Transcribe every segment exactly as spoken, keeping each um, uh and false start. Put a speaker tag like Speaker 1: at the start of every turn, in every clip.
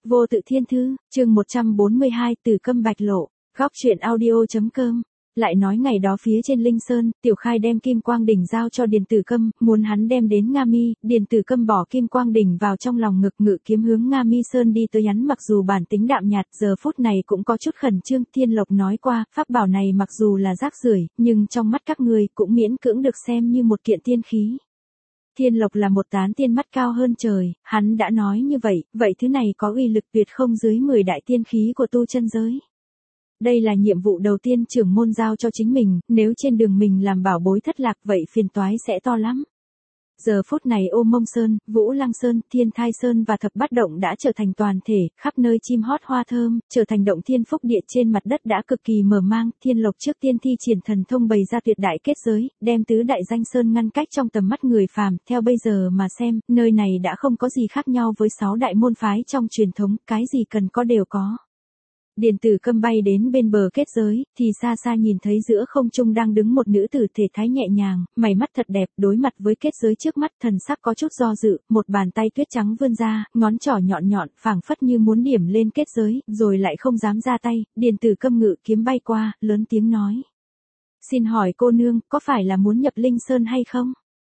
Speaker 1: Vô tự thiên thư, chương một trăm bốn mươi hai Tử Câm bạch lộ, góc truyện audio.com. Lại nói ngày đó phía trên Linh Sơn, Tiểu Khai đem Kim Quang Đỉnh giao cho Điền Tử Câm, muốn hắn đem đến Nga Mi. Điền Tử Câm bỏ Kim Quang Đỉnh vào trong lòng ngực, ngự kiếm hướng Nga Mi Sơn đi tới. Hắn mặc dù bản tính đạm nhạt, giờ phút này cũng có chút khẩn trương. Thiên Lộc nói qua, pháp bảo này mặc dù là rác rưởi, nhưng trong mắt các người cũng miễn cưỡng được xem như một kiện tiên khí. Thiên Lộc là một tán tiên mắt cao hơn trời, hắn đã nói như vậy, vậy thứ này có uy lực tuyệt không dưới mười đại tiên khí của tu chân giới. Đây là nhiệm vụ đầu tiên trưởng môn giao cho chính mình, nếu trên đường mình làm bảo bối thất lạc vậy phiền toái sẽ to lắm. Giờ phút này Ô Mông Sơn, Vũ Lăng Sơn, Thiên Thai Sơn và Thập Bát Động đã trở thành toàn thể, khắp nơi chim hót hoa thơm, trở thành động thiên phúc địa trên mặt đất đã cực kỳ mở mang. Thiên Lộc trước tiên thi triển thần thông bày ra tuyệt đại kết giới, đem tứ đại danh sơn ngăn cách trong tầm mắt người phàm. Theo bây giờ mà xem, nơi này đã không có gì khác nhau với sáu đại môn phái trong truyền thống, cái gì cần có đều có. Điền Tử Câm bay đến bên bờ kết giới, thì xa xa nhìn thấy giữa không trung đang đứng một nữ tử thể thái nhẹ nhàng, mày mắt thật đẹp, đối mặt với kết giới trước mắt, thần sắc có chút do dự, một bàn tay tuyết trắng vươn ra, ngón trỏ nhọn nhọn, phảng phất như muốn điểm lên kết giới, rồi lại không dám ra tay. Điền Tử Câm ngự kiếm bay qua, lớn tiếng nói: "Xin hỏi cô nương, có phải là muốn nhập Linh Sơn hay không?"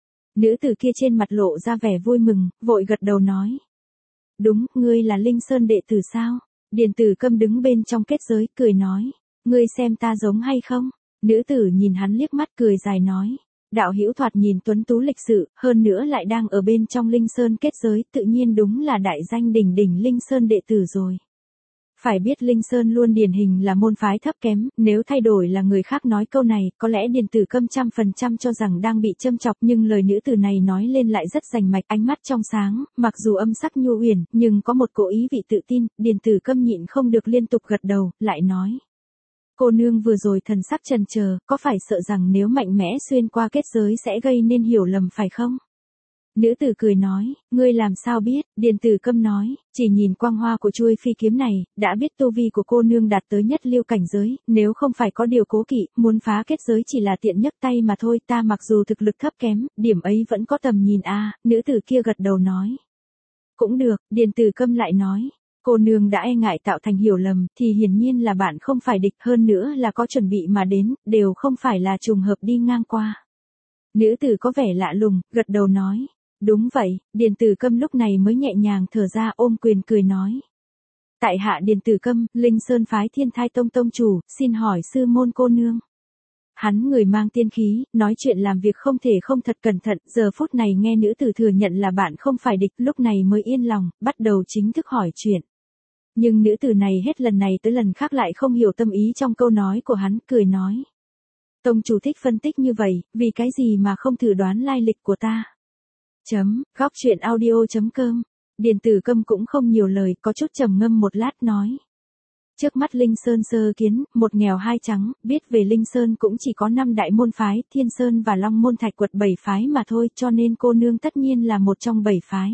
Speaker 1: Nữ tử kia trên mặt lộ ra vẻ vui mừng, vội gật đầu nói: "Đúng, ngươi là Linh Sơn đệ tử sao?" Điền Tử Câm đứng bên trong kết giới, cười nói: "Ngươi xem ta giống hay không?" Nữ tử nhìn hắn liếc mắt cười dài nói: "Đạo hữu thoạt nhìn tuấn tú lịch sự, hơn nữa lại đang ở bên trong Linh Sơn kết giới, tự nhiên đúng là đại danh đỉnh đỉnh Linh Sơn đệ tử rồi." Phải biết Linh Sơn luôn điển hình là môn phái thấp kém, nếu thay đổi là người khác nói câu này, có lẽ Điền Tử Câm trăm phần trăm cho rằng đang bị châm chọc, nhưng lời nữ tử này nói lên lại rất rành mạch, ánh mắt trong sáng, mặc dù âm sắc nhu huyền, nhưng có một cố ý vị tự tin. Điền Tử Câm nhịn không được liên tục gật đầu, lại nói: "Cô nương vừa rồi thần sắc chần chờ, có phải sợ rằng nếu mạnh mẽ xuyên qua kết giới sẽ gây nên hiểu lầm phải không?" Nữ tử cười nói: "Ngươi làm sao biết?" Điền Tử Câm nói: "Chỉ nhìn quang hoa của chuôi phi kiếm này, đã biết tu vi của cô nương đạt tới nhất lưu cảnh giới, nếu không phải có điều cố kỵ, muốn phá kết giới chỉ là tiện nhấc tay mà thôi. Ta mặc dù thực lực thấp kém, điểm ấy vẫn có tầm nhìn a." À, nữ tử kia gật đầu nói: "Cũng được." Điền Tử Câm lại nói: "Cô nương đã e ngại tạo thành hiểu lầm, thì hiển nhiên là bạn không phải địch, hơn nữa là có chuẩn bị mà đến, đều không phải là trùng hợp đi ngang qua." Nữ tử có vẻ lạ lùng, gật đầu nói: "Đúng vậy." Điền Tử Câm lúc này mới nhẹ nhàng thở ra, ôm quyền cười nói: "Tại hạ Điền Tử Câm, Linh Sơn phái Thiên Thai Tông tông chủ, xin hỏi sư môn cô nương." Hắn người mang tiên khí, nói chuyện làm việc không thể không thật cẩn thận, giờ phút này nghe nữ tử thừa nhận là bạn không phải địch, lúc này mới yên lòng, bắt đầu chính thức hỏi chuyện. Nhưng nữ tử này hết lần này tới lần khác lại không hiểu tâm ý trong câu nói của hắn, cười nói: "Tông chủ thích phân tích như vậy, vì cái gì mà không thử đoán lai lịch của ta?" Chấm, góc truyện audio.com. Điền Tử Câm cũng không nhiều lời, có chút trầm ngâm một lát nói: "Trước mắt Linh Sơn sơ kiến, một nghèo hai trắng, biết về Linh Sơn cũng chỉ có năm đại môn phái, Thiên Sơn và Long Môn Thạch Quật bảy phái mà thôi, cho nên cô nương tất nhiên là một trong bảy phái."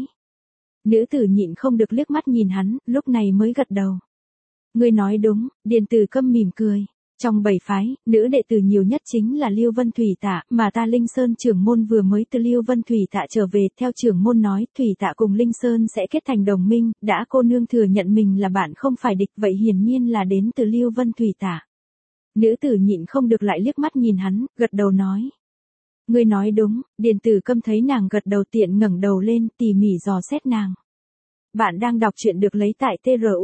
Speaker 1: Nữ tử nhịn không được liếc mắt nhìn hắn, lúc này mới gật đầu: "Ngươi nói đúng." Điền Tử Câm mỉm cười: "Trong bảy phái, nữ đệ tử nhiều nhất chính là Lưu Vân Thủy Tạ, mà ta Linh Sơn trưởng môn vừa mới từ Lưu Vân Thủy Tạ trở về, theo trưởng môn nói, Thủy Tạ cùng Linh Sơn sẽ kết thành đồng minh, đã cô nương thừa nhận mình là bạn không phải địch, vậy hiển nhiên là đến từ Lưu Vân Thủy Tạ." Nữ tử nhịn không được lại liếc mắt nhìn hắn, gật đầu nói: "Ngươi nói đúng." Điền Tử Câm thấy nàng gật đầu tiện ngẩng đầu lên, tỉ mỉ dò xét nàng. Bạn đang đọc truyện được lấy tại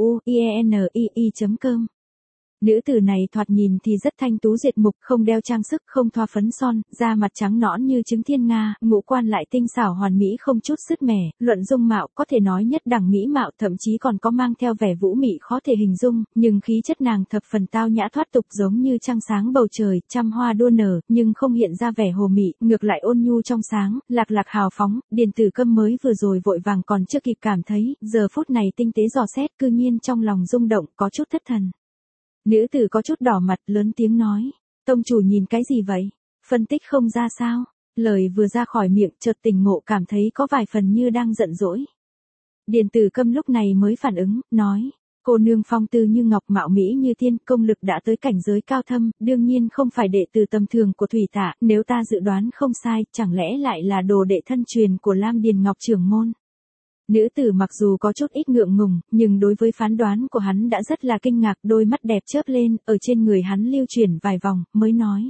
Speaker 1: truyenii chấm com. Nữ tử này thoạt nhìn thì rất thanh tú diệt mục, không đeo trang sức, không thoa phấn son, da mặt trắng nõn như trứng thiên nga, ngũ quan lại tinh xảo hoàn mỹ không chút sứt mẻ, luận dung mạo có thể nói nhất đẳng mỹ mạo, thậm chí còn có mang theo vẻ vũ mị khó thể hình dung, nhưng khí chất nàng thập phần tao nhã thoát tục, giống như trăng sáng bầu trời, trăm hoa đua nở, nhưng không hiện ra vẻ hồ mị, ngược lại ôn nhu trong sáng, lạc lạc hào phóng. Điền Tử Câm mới vừa rồi vội vàng còn chưa kịp cảm thấy, giờ phút này tinh tế dò xét, cư nhiên trong lòng rung động, có chút thất thần. Nữ tử có chút đỏ mặt, lớn tiếng nói: "Tông chủ nhìn cái gì vậy? Phân tích không ra sao?" Lời vừa ra khỏi miệng, chợt tỉnh ngộ, cảm thấy có vài phần như đang giận dỗi. Điền Tử Câm lúc này mới phản ứng, nói: "Cô nương phong tư như ngọc, mạo mỹ như tiên, công lực đã tới cảnh giới cao thâm, đương nhiên không phải đệ tử tầm thường của Thủy Tạ, nếu ta dự đoán không sai, chẳng lẽ lại là đồ đệ thân truyền của Lam Điền Ngọc trưởng môn?" Nữ tử mặc dù có chút ít ngượng ngùng, nhưng đối với phán đoán của hắn đã rất là kinh ngạc, đôi mắt đẹp chớp lên, ở trên người hắn lưu chuyển vài vòng, mới nói.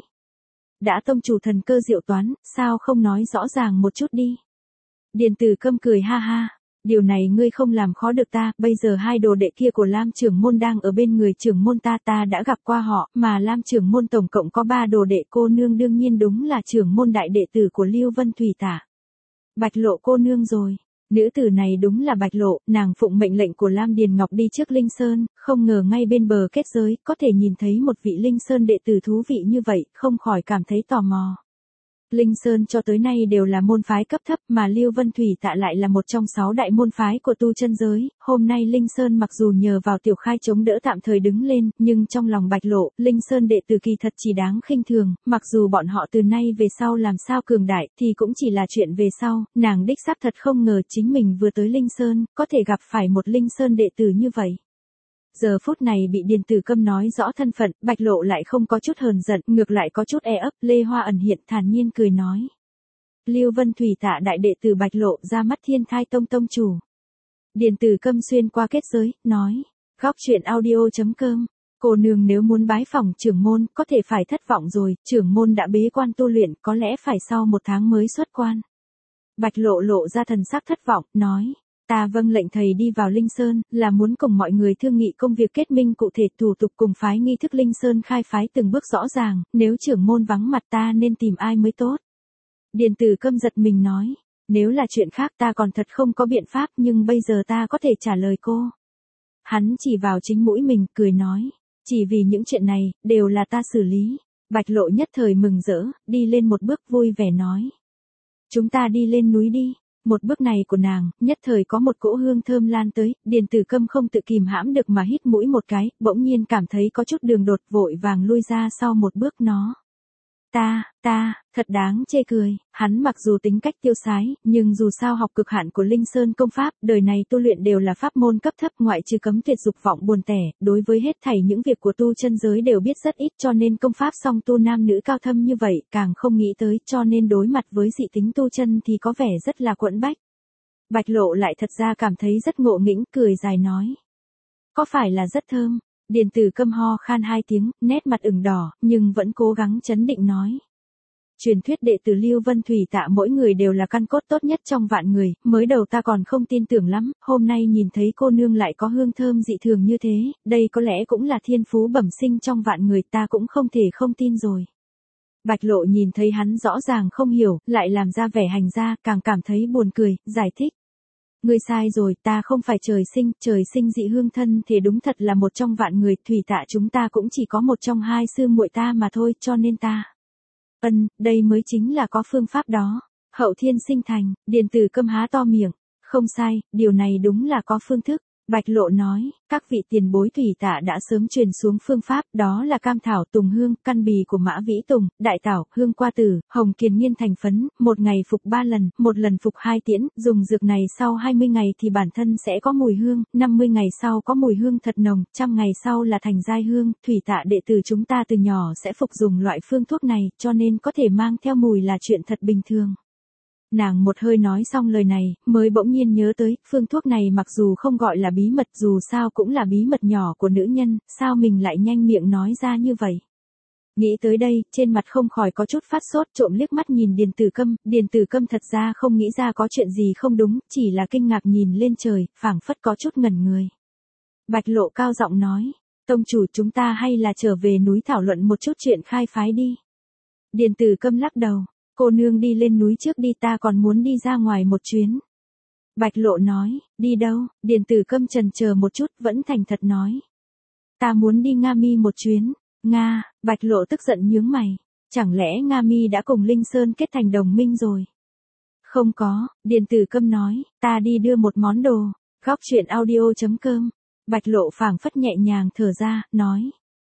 Speaker 1: Đã tông chủ thần cơ diệu toán, sao không nói rõ ràng một chút đi. Điền Tử Câm cười ha ha. Điều này ngươi không làm khó được ta, bây giờ hai đồ đệ kia của Lam trưởng môn đang ở bên người trưởng môn ta, ta đã gặp qua họ, mà Lam trưởng môn tổng cộng có ba đồ đệ, cô nương đương nhiên đúng là trưởng môn đại đệ tử của Lưu Vân Thủy Tả. Bạch Lộ cô nương rồi. Nữ tử này đúng là Bạch Lộ, nàng phụng mệnh lệnh của Lam Điền Ngọc đi trước Linh Sơn, không ngờ ngay bên bờ kết giới, có thể nhìn thấy một vị Linh Sơn đệ tử thú vị như vậy, không khỏi cảm thấy tò mò. Linh Sơn cho tới nay đều là môn phái cấp thấp, mà Lưu Vân Thủy Tạ lại là một trong sáu đại môn phái của tu chân giới, hôm nay Linh Sơn mặc dù nhờ vào Tiểu Khai chống đỡ tạm thời đứng lên, nhưng trong lòng Bạch Lộ, Linh Sơn đệ tử kỳ thật chỉ đáng khinh thường, mặc dù bọn họ từ nay về sau làm sao cường đại, thì cũng chỉ là chuyện về sau, nàng đích xác thật không ngờ chính mình vừa tới Linh Sơn, có thể gặp phải một Linh Sơn đệ tử như vậy. Giờ phút này bị Điền Tử Câm nói rõ thân phận, Bạch Lộ lại không có chút hờn giận, ngược lại có chút e ấp, Lê Hoa ẩn hiện thản nhiên cười nói. Lưu Vân Thủy Tạ đại đệ tử Bạch Lộ ra mắt Thiên Thai Tông tông chủ. Điền Tử Câm xuyên qua kết giới, nói. Góc truyện audio chấm com. Cô nương nếu muốn bái phỏng trưởng môn, có thể phải thất vọng rồi, trưởng môn đã bế quan tu luyện, có lẽ phải sau một tháng mới xuất quan. Bạch Lộ lộ ra thần sắc thất vọng, nói. Ta vâng lệnh thầy đi vào Linh Sơn, là muốn cùng mọi người thương nghị công việc kết minh cụ thể, thủ tục cùng phái nghi thức Linh Sơn khai phái từng bước rõ ràng, nếu trưởng môn vắng mặt ta nên tìm ai mới tốt. Điền Tử Câm giật mình nói, nếu là chuyện khác ta còn thật không có biện pháp, nhưng bây giờ ta có thể trả lời cô. Hắn chỉ vào chính mũi mình, cười nói, chỉ vì những chuyện này, đều là ta xử lý. Bạch Lộ nhất thời mừng rỡ, đi lên một bước vui vẻ nói. Chúng ta đi lên núi đi. Một bước này của nàng, nhất thời có một cỗ hương thơm lan tới, Điền Tử Câm không tự kìm hãm được mà hít mũi một cái, bỗng nhiên cảm thấy có chút đường đột, vội vàng lui ra sau một bước nó. Ta, ta, thật đáng chê cười, hắn mặc dù tính cách tiêu sái, nhưng dù sao học cực hạn của Linh Sơn công pháp, đời này tu luyện đều là pháp môn cấp thấp, ngoại trừ cấm tuyệt dục vọng buồn tẻ, đối với hết thảy những việc của tu chân giới đều biết rất ít, cho nên công pháp song tu nam nữ cao thâm như vậy, càng không nghĩ tới, cho nên đối mặt với dị tính tu chân thì có vẻ rất là quẫn bách. Bạch Lộ lại thật ra cảm thấy rất ngộ nghĩnh, cười dài nói. Có phải là rất thơm? Điền Tử Câm ho khan hai tiếng, nét mặt ửng đỏ, nhưng vẫn cố gắng trấn định nói. Truyền thuyết đệ tử Lưu Vân Thủy Tạ mỗi người đều là căn cốt tốt nhất trong vạn người, mới đầu ta còn không tin tưởng lắm, hôm nay nhìn thấy cô nương lại có hương thơm dị thường như thế, đây có lẽ cũng là thiên phú bẩm sinh trong vạn người, ta cũng không thể không tin rồi. Bạch Lộ nhìn thấy hắn rõ ràng không hiểu, lại làm ra vẻ hành ra, càng cảm thấy buồn cười, giải thích. Ngươi sai rồi, ta không phải trời sinh, trời sinh dị hương thân thì đúng thật là một trong vạn người, Thủy Tạ chúng ta cũng chỉ có một trong hai sư muội ta mà thôi, cho nên ta. Ân, đây mới chính là có phương pháp đó. Hậu thiên sinh thành, Điền Tử Câm há to miệng. Không sai, điều này đúng là có phương thức. Bạch Lộ nói, các vị tiền bối Thủy Tạ đã sớm truyền xuống phương pháp, đó là cam thảo tùng hương, căn bì của mã vĩ tùng, đại tảo, hương qua tử, hồng kiền nhiên thành phấn, một ngày phục ba lần, một lần phục hai tiễn, dùng dược này sau hai mươi ngày thì bản thân sẽ có mùi hương, năm mươi ngày sau có mùi hương thật nồng, trăm ngày sau là thành giai hương, Thủy Tạ đệ tử chúng ta từ nhỏ sẽ phục dùng loại phương thuốc này, cho nên có thể mang theo mùi là chuyện thật bình thường. Nàng một hơi nói xong lời này, mới bỗng nhiên nhớ tới, phương thuốc này mặc dù không gọi là bí mật, dù sao cũng là bí mật nhỏ của nữ nhân, sao mình lại nhanh miệng nói ra như vậy. Nghĩ tới đây, trên mặt không khỏi có chút phát sốt, trộm liếc mắt nhìn Điền Tử Câm, Điền Tử Câm thật ra không nghĩ ra có chuyện gì không đúng, chỉ là kinh ngạc nhìn lên trời, phảng phất có chút ngẩn người. Bạch Lộ cao giọng nói, tông chủ chúng ta hay là trở về núi thảo luận một chút chuyện khai phái đi. Điền Tử Câm lắc đầu. Cô nương đi lên núi trước đi, ta còn muốn đi ra ngoài một chuyến. Bạch Lộ nói, đi đâu? Điền Tử Câm chần chờ một chút, vẫn thành thật nói. Ta muốn đi Nga Mi một chuyến. Nga, Bạch Lộ tức giận nhướng mày. Chẳng lẽ Nga Mi đã cùng Linh Sơn kết thành đồng minh rồi? Không có, Điền Tử Câm nói, ta đi đưa một món đồ. Góc truyện audio chấm com. Bạch Lộ phảng phất nhẹ nhàng thở ra, nói.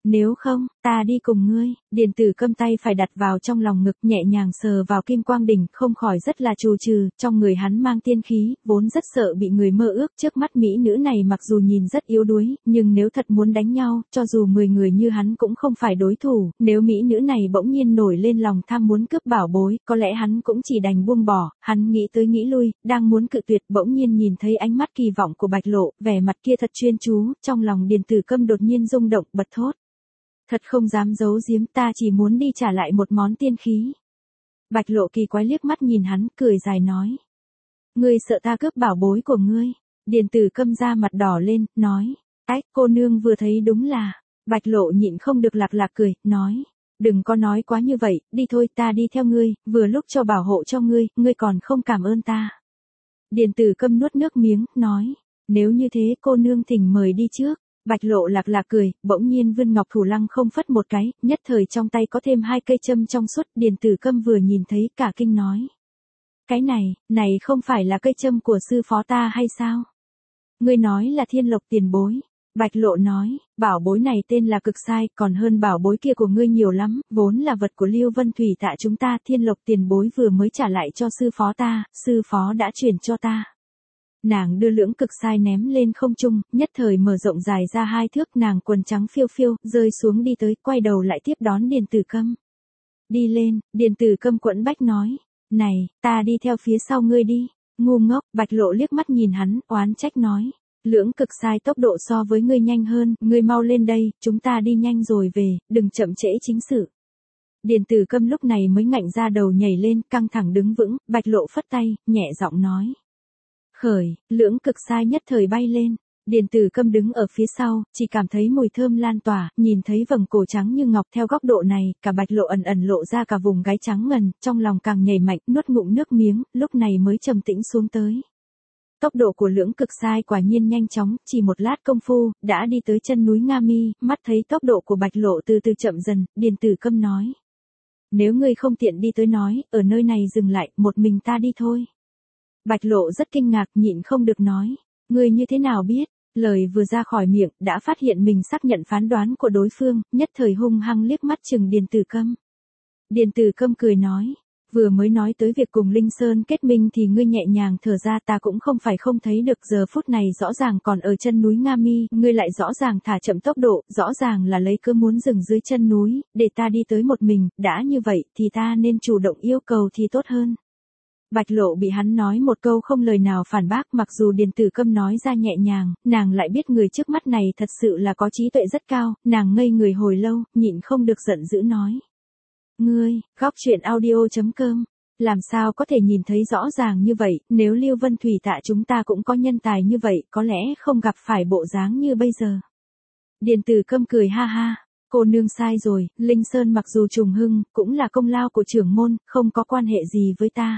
Speaker 1: Nếu không, ta đi cùng ngươi. Điền Tử Câm tay phải đặt vào trong lòng ngực, nhẹ nhàng sờ vào kim quang đỉnh, không khỏi rất là trù trừ, trong người hắn mang tiên khí, vốn rất sợ bị người mơ ước. Trước mắt mỹ nữ này mặc dù nhìn rất yếu đuối, nhưng nếu thật muốn đánh nhau, cho dù mười người như hắn cũng không phải đối thủ. Nếu mỹ nữ này bỗng nhiên nổi lên lòng tham muốn cướp bảo bối, có lẽ hắn cũng chỉ đành buông bỏ. Hắn nghĩ tới nghĩ lui, đang muốn cự tuyệt, bỗng nhiên nhìn thấy ánh mắt kỳ vọng của Bạch Lộ, vẻ mặt kia thật chuyên chú, trong lòng Điền Tử Câm đột nhiên rung động, bật thốt. Thật không dám giấu giếm, ta chỉ muốn đi trả lại một món tiên khí. Bạch Lộ kỳ quái liếc mắt nhìn hắn, cười dài nói. Ngươi sợ ta cướp bảo bối của ngươi. Điền Tử Câm ra mặt đỏ lên, nói. Ách, cô nương vừa thấy đúng là. Bạch Lộ nhịn không được lạc lạc cười, nói. Đừng có nói quá như vậy, đi thôi, ta đi theo ngươi, vừa lúc cho bảo hộ cho ngươi, ngươi còn không cảm ơn ta. Điền Tử Câm nuốt nước miếng, nói. Nếu như thế cô nương thỉnh mời đi trước. Bạch Lộ lạc lạc cười, bỗng nhiên vươn ngọc thủ lăng không phất một cái, nhất thời trong tay có thêm hai cây châm trong suốt. Điền Tử Câm vừa nhìn thấy cả kinh nói. Cái này, này không phải là cây châm của sư phó ta hay sao? Ngươi nói là Thiên Lộc tiền bối. Bạch Lộ nói, bảo bối này tên là Cực Sai, còn hơn bảo bối kia của ngươi nhiều lắm, vốn là vật của Lưu Vân Thủy Tạ chúng ta. Thiên Lộc tiền bối vừa mới trả lại cho sư phó ta, sư phó đã chuyển cho ta. Nàng đưa lưỡng Cực Sai ném lên không trung, nhất thời mở rộng dài ra hai thước, nàng quần trắng phiêu phiêu, rơi xuống đi tới, quay đầu lại tiếp đón Điền Tử Câm. Đi lên, Điền Tử Câm quẫn bách nói, này, ta đi theo phía sau ngươi đi. Ngu ngốc. Bạch Lộ liếc mắt nhìn hắn, oán trách nói, lưỡng Cực Sai tốc độ so với ngươi nhanh hơn, ngươi mau lên đây, chúng ta đi nhanh rồi về, đừng chậm trễ chính sự. Điền Tử Câm lúc này mới ngạnh ra đầu nhảy lên, căng thẳng đứng vững. Bạch Lộ phất tay, nhẹ giọng nói. Khởi, lưỡng Cực Sai nhất thời bay lên. Điền Tử Câm đứng ở phía sau, chỉ cảm thấy mùi thơm lan tỏa, nhìn thấy vầng cổ trắng như ngọc theo góc độ này, cả Bạch Lộ ẩn ẩn lộ ra cả vùng gáy trắng ngần, trong lòng càng nhảy mạnh, nuốt ngụm nước miếng, lúc này mới trầm tĩnh xuống tới. Tốc độ của lưỡng Cực Sai quả nhiên nhanh chóng, chỉ một lát công phu, đã đi tới chân núi Nga Mi. Mắt thấy tốc độ của Bạch Lộ từ từ chậm dần, Điền Tử Câm nói. Nếu ngươi không tiện đi tới nói, ở nơi này dừng lại, một mình ta đi thôi. Bạch Lộ rất kinh ngạc, nhịn không được nói. Ngươi như thế nào biết? Lời vừa ra khỏi miệng, đã phát hiện mình xác nhận phán đoán của đối phương, nhất thời hung hăng liếc mắt chừng Điền Tử Câm. Điền Tử Câm cười nói. Vừa mới nói tới việc cùng Linh Sơn kết minh thì ngươi nhẹ nhàng thở ra, ta cũng không phải không thấy được, giờ phút này rõ ràng còn ở chân núi Nga Mi, ngươi lại rõ ràng thả chậm tốc độ, rõ ràng là lấy cớ muốn dừng dưới chân núi, để ta đi tới một mình, đã như vậy thì ta nên chủ động yêu cầu thì tốt hơn. Bạch Lộ bị hắn nói một câu không lời nào phản bác, mặc dù Điền Tử Câm nói ra nhẹ nhàng, nàng lại biết người trước mắt này thật sự là có trí tuệ rất cao, nàng ngây người hồi lâu, nhịn không được giận dữ nói. Ngươi, góc truyện audio chấm com, làm sao có thể nhìn thấy rõ ràng như vậy, nếu Lưu Vân Thủy Tạ chúng ta cũng có nhân tài như vậy, có lẽ không gặp phải bộ dáng như bây giờ. Điền Tử Câm cười ha ha, cô nương sai rồi, Linh Sơn mặc dù trùng hưng, cũng là công lao của trưởng môn, không có quan hệ gì với ta.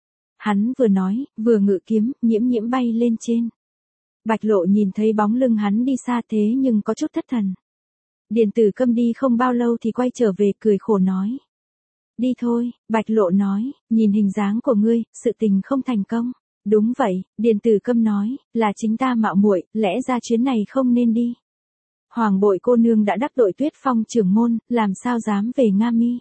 Speaker 1: Hắn vừa nói, vừa ngự kiếm, nhiễm nhiễm bay lên trên. Bạch Lộ nhìn thấy bóng lưng hắn đi xa thế nhưng có chút thất thần. Điền Tử Câm đi không bao lâu thì quay trở về, cười khổ nói. Đi thôi. Bạch Lộ nói, nhìn hình dáng của ngươi, sự tình không thành công. Đúng vậy, Điền Tử Câm nói, là chính ta mạo muội, lẽ ra chuyến này không nên đi. Hoàng Bội cô nương đã đắc tội Tuyết Phong trưởng môn, làm sao dám về Nga Mi.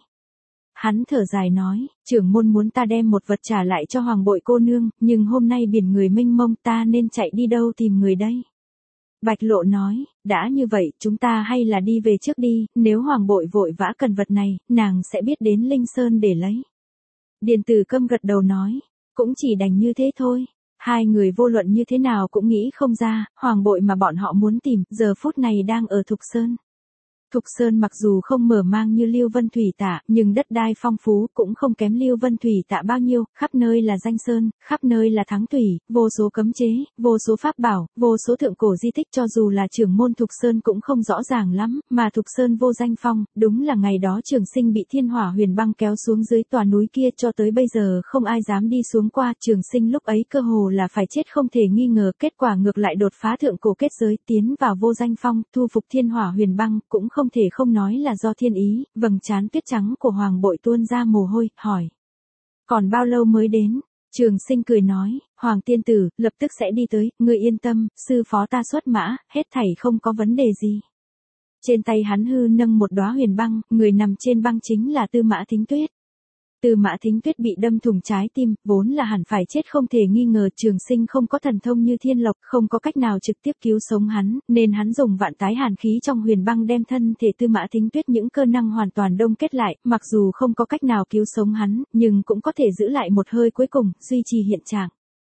Speaker 1: Hắn thở dài nói, trưởng môn muốn ta đem một vật trả lại cho Hoàng Bội cô nương, nhưng hôm nay biển người mênh mông, ta nên chạy đi đâu tìm người đây. Bạch Lộ nói, đã như vậy, chúng ta hay là đi về trước đi, nếu Hoàng Bội vội vã cần vật này, nàng sẽ biết đến Linh Sơn để lấy. Điền Tử Câm gật đầu nói, cũng chỉ đành như thế thôi. Hai người vô luận như thế nào cũng nghĩ không ra, Hoàng Bội mà bọn họ muốn tìm, giờ phút này đang ở Thục Sơn. Thục Sơn mặc dù không mở mang như Lưu Vân Thủy Tạ, nhưng đất đai phong phú, cũng không kém Lưu Vân Thủy Tạ bao nhiêu, khắp nơi là danh sơn, khắp nơi là thắng thủy, vô số cấm chế, vô số pháp bảo, vô số thượng cổ di tích, cho dù là trưởng môn Thục Sơn cũng không rõ ràng lắm, mà Thục Sơn vô danh phong, đúng là ngày đó Trường Sinh bị thiên hỏa huyền băng kéo xuống dưới tòa núi kia, cho tới bây giờ không ai dám đi xuống qua. Trường Sinh lúc ấy cơ hồ là phải chết không thể nghi ngờ, kết quả ngược lại đột phá thượng cổ kết giới, tiến vào vô danh phong, thu phục thiên hỏa huyền băng, cũng không thể không nói là do thiên ý. Vầng trán tuyết trắng của Hoàng Bội tuôn ra mồ hôi, hỏi. Còn bao lâu mới đến? Trường Sinh cười nói, Hoàng tiên tử, lập tức sẽ đi tới, ngươi yên tâm, sư phó ta xuất mã, hết thảy không có vấn đề gì. Trên tay hắn hư nâng một đóa huyền băng, người nằm trên băng chính là Tư Mã Thính Tuyết. Tư Mã Thính Tuyết bị đâm thủng trái tim, vốn là hẳn phải chết không thể nghi ngờ, Trường Sinh không có thần thông như Thiên Lộc, không có cách nào trực tiếp cứu sống hắn, nên hắn dùng vạn tái hàn khí trong huyền băng đem thân thể Tư Mã Thính Tuyết những cơ năng hoàn toàn đông kết lại, mặc dù không có cách nào cứu sống hắn, nhưng cũng có thể giữ lại một hơi cuối cùng, duy trì hiện trạng.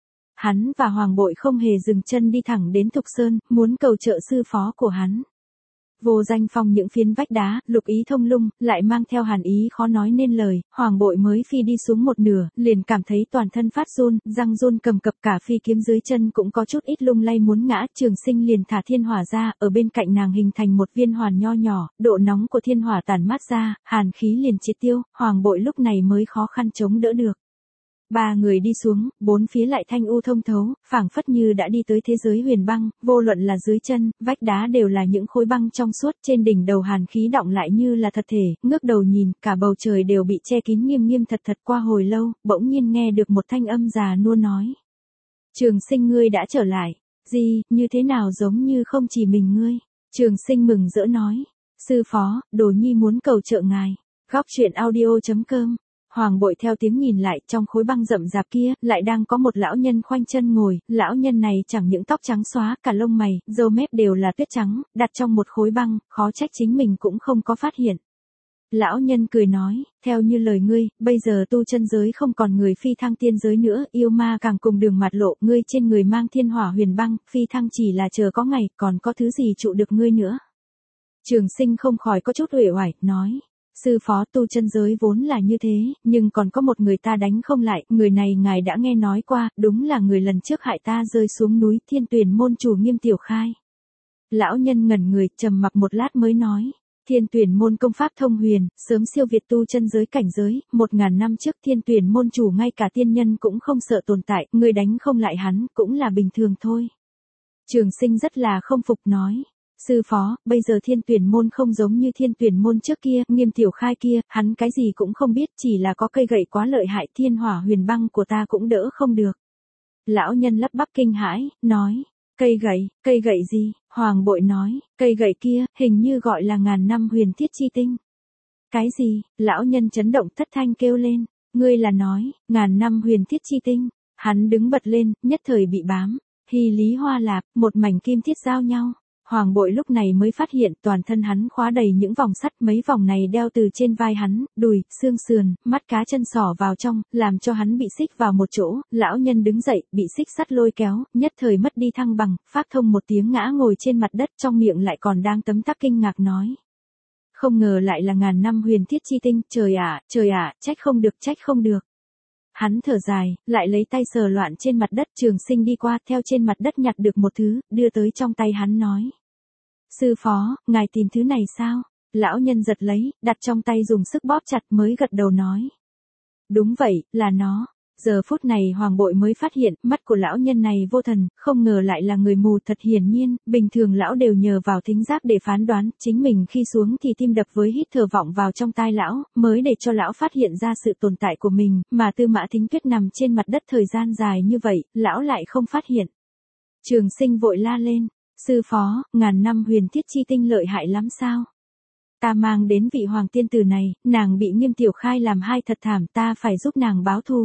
Speaker 1: Hắn và Hoàng Bội không hề dừng chân đi thẳng đến Thục Sơn, muốn cầu trợ sư phó của hắn. Vô Danh Phong những phiến vách đá, lục ý thông lung, lại mang theo hàn ý khó nói nên lời, Hoàng Bội mới phi đi xuống một nửa, liền cảm thấy toàn thân phát run, răng run cầm cập, cả phi kiếm dưới chân cũng có chút ít lung lay muốn ngã, Trường Sinh liền thả thiên hỏa ra, ở bên cạnh nàng hình thành một viên hoàn nho nhỏ, độ nóng của thiên hỏa tản mát ra, hàn khí liền triệt tiêu, Hoàng Bội lúc này mới khó khăn chống đỡ được. Ba người đi xuống, bốn phía lại thanh u thông thấu, phảng phất như đã đi tới thế giới huyền băng, vô luận là dưới chân, vách đá đều là những khối băng trong suốt, trên đỉnh đầu hàn khí đọng lại như là thật thể, ngước đầu nhìn, cả bầu trời đều bị che kín nghiêm nghiêm thật thật. Qua hồi lâu, bỗng nhiên nghe được một thanh âm già nua nói. Trường Sinh ngươi đã trở lại, gì, như thế nào giống như không chỉ mình ngươi. Trường Sinh mừng rỡ nói, sư phó, Đồ Nhi muốn cầu trợ ngài. Góc truyện audio chấm com. Hoàng Bội theo tiếng nhìn lại, trong khối băng rậm rạp kia, lại đang có một lão nhân khoanh chân ngồi, lão nhân này chẳng những tóc trắng xóa, cả lông mày, râu mép đều là tuyết trắng, đặt trong một khối băng, khó trách chính mình cũng không có phát hiện. Lão nhân cười nói, theo như lời ngươi, bây giờ tu chân giới không còn người phi thăng tiên giới nữa, yêu ma càng cùng đường mặt lộ, ngươi trên người mang thiên hỏa huyền băng, phi thăng chỉ là chờ có ngày, còn có thứ gì trụ được ngươi nữa. Trường Sinh không khỏi có chút uể oải, nói. Sư phó, tu chân giới vốn là như thế, nhưng còn có một người ta đánh không lại, người này ngài đã nghe nói qua, đúng là người lần trước hại ta rơi xuống núi, Thiên Tuyển môn chủ Nghiêm Tiểu Khai. Lão nhân ngẩn người, trầm mặc một lát mới nói, Thiên Tuyển môn công pháp thông huyền, sớm siêu việt tu chân giới cảnh giới, một ngàn năm trước Thiên Tuyển môn chủ ngay cả tiên nhân cũng không sợ tồn tại, người đánh không lại hắn, cũng là bình thường thôi. Trường Sinh rất là không phục nói. Sư phó, bây giờ Thiên Tuyển môn không giống như Thiên Tuyển môn trước kia, Nghiêm Tiểu Khai kia, hắn cái gì cũng không biết, chỉ là có cây gậy quá lợi hại, thiên hỏa huyền băng của ta cũng đỡ không được. Lão nhân lắp bắp kinh hãi, nói, cây gậy, cây gậy gì? Hoàng Bội nói, cây gậy kia, hình như gọi là ngàn năm huyền thiết chi tinh. Cái gì? Lão nhân chấn động thất thanh kêu lên, ngươi là nói, ngàn năm huyền thiết chi tinh. Hắn đứng bật lên, nhất thời bị bám, Hy Lý Hoa Lạp, một mảnh kim thiết giao nhau. Hoàng Bội lúc này mới phát hiện toàn thân hắn khóa đầy những vòng sắt, mấy vòng này đeo từ trên vai hắn, đùi, xương sườn, mắt cá chân sỏ vào trong, làm cho hắn bị xích vào một chỗ, lão nhân đứng dậy, bị xích sắt lôi kéo, nhất thời mất đi thăng bằng, phát thông một tiếng ngã ngồi trên mặt đất, trong miệng lại còn đang tấm tắc kinh ngạc nói. Không ngờ lại là ngàn năm huyền thiết chi tinh, trời ạ, trời ạ, trách không được, trách không được. Hắn thở dài, lại lấy tay sờ loạn trên mặt đất. Trường Sinh đi qua, theo trên mặt đất nhặt được một thứ, đưa tới trong tay hắn nói. Sư phó, ngài tìm thứ này sao? Lão nhân giật lấy, đặt trong tay dùng sức bóp chặt mới gật đầu nói. Đúng vậy, là nó. Giờ phút này Hoàng Bội mới phát hiện, mắt của lão nhân này vô thần, không ngờ lại là người mù. Thật hiển nhiên, bình thường lão đều nhờ vào thính giác để phán đoán, chính mình khi xuống thì tim đập với hít thở vọng vào trong tai lão, mới để cho lão phát hiện ra sự tồn tại của mình, mà Tư Mã Thính Tuyết nằm trên mặt đất thời gian dài như vậy, lão lại không phát hiện. Trường Sinh vội la lên, sư phó, ngàn năm huyền thiết chi tinh lợi hại lắm sao? Ta mang đến vị hoàng tiên tử này, nàng bị Nghiêm Tiểu Khai làm hai thật thảm, ta phải giúp nàng báo thù.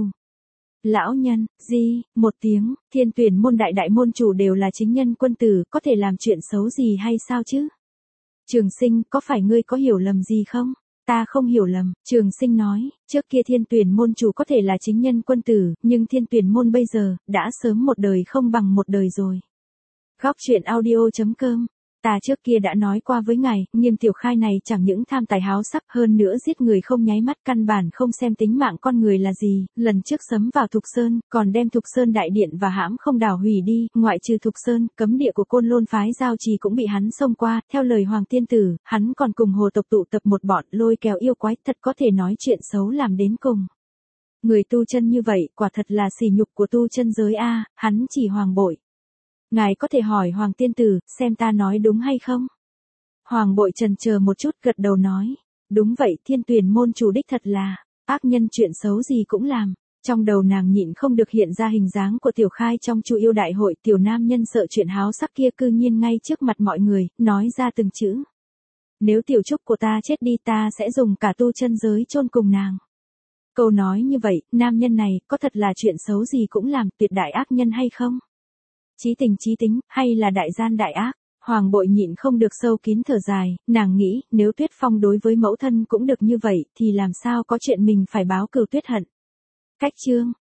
Speaker 1: Lão nhân, gì, một tiếng, Thiên Tuyển môn đại đại môn chủ đều là chính nhân quân tử, có thể làm chuyện xấu gì hay sao chứ? Trường Sinh, có phải ngươi có hiểu lầm gì không? Ta không hiểu lầm, Trường Sinh nói, trước kia Thiên Tuyển môn chủ có thể là chính nhân quân tử, nhưng Thiên Tuyển môn bây giờ, đã sớm một đời không bằng một đời rồi. Góc truyện audio chấm com. Ta trước kia đã nói qua với ngài, Nghiêm Tiểu Khai này chẳng những tham tài háo sắc, hơn nữa giết người không nháy mắt, căn bản không xem tính mạng con người là gì, lần trước sấm vào Thục Sơn, còn đem Thục Sơn đại điện và hãm không đảo hủy đi, ngoại trừ Thục Sơn, cấm địa của Côn Lôn phái giao trì cũng bị hắn xông qua, theo lời Hoàng tiên tử, hắn còn cùng hồ tộc tụ tập một bọn, lôi kéo yêu quái, thật có thể nói chuyện xấu làm đến cùng. Người tu chân như vậy, quả thật là sỉ nhục của tu chân giới a, hắn chỉ Hoàng Bội. Ngài có thể hỏi Hoàng tiên tử, xem ta nói đúng hay không? Hoàng Bội chần chờ một chút, gật đầu nói. Đúng vậy, Thiên Tuyển môn chủ đích thật là, ác nhân chuyện xấu gì cũng làm. Trong đầu nàng nhịn không được hiện ra hình dáng của Tiểu Khai trong Chu Yêu đại hội, tiểu nam nhân sợ chuyện háo sắc kia cư nhiên ngay trước mặt mọi người, nói ra từng chữ. Nếu tiểu trúc của ta chết đi ta sẽ dùng cả tu chân giới chôn cùng nàng. Câu nói như vậy, nam nhân này, có thật là chuyện xấu gì cũng làm, tuyệt đại ác nhân hay không? Chí tình chí tính, hay là đại gian đại ác? Hoàng bội nhịn không được sâu kín thở dài, nàng nghĩ, nếu Tuyết Phong đối với mẫu thân cũng được như vậy, thì làm sao có chuyện mình phải báo cừu tuyết hận. Cách chương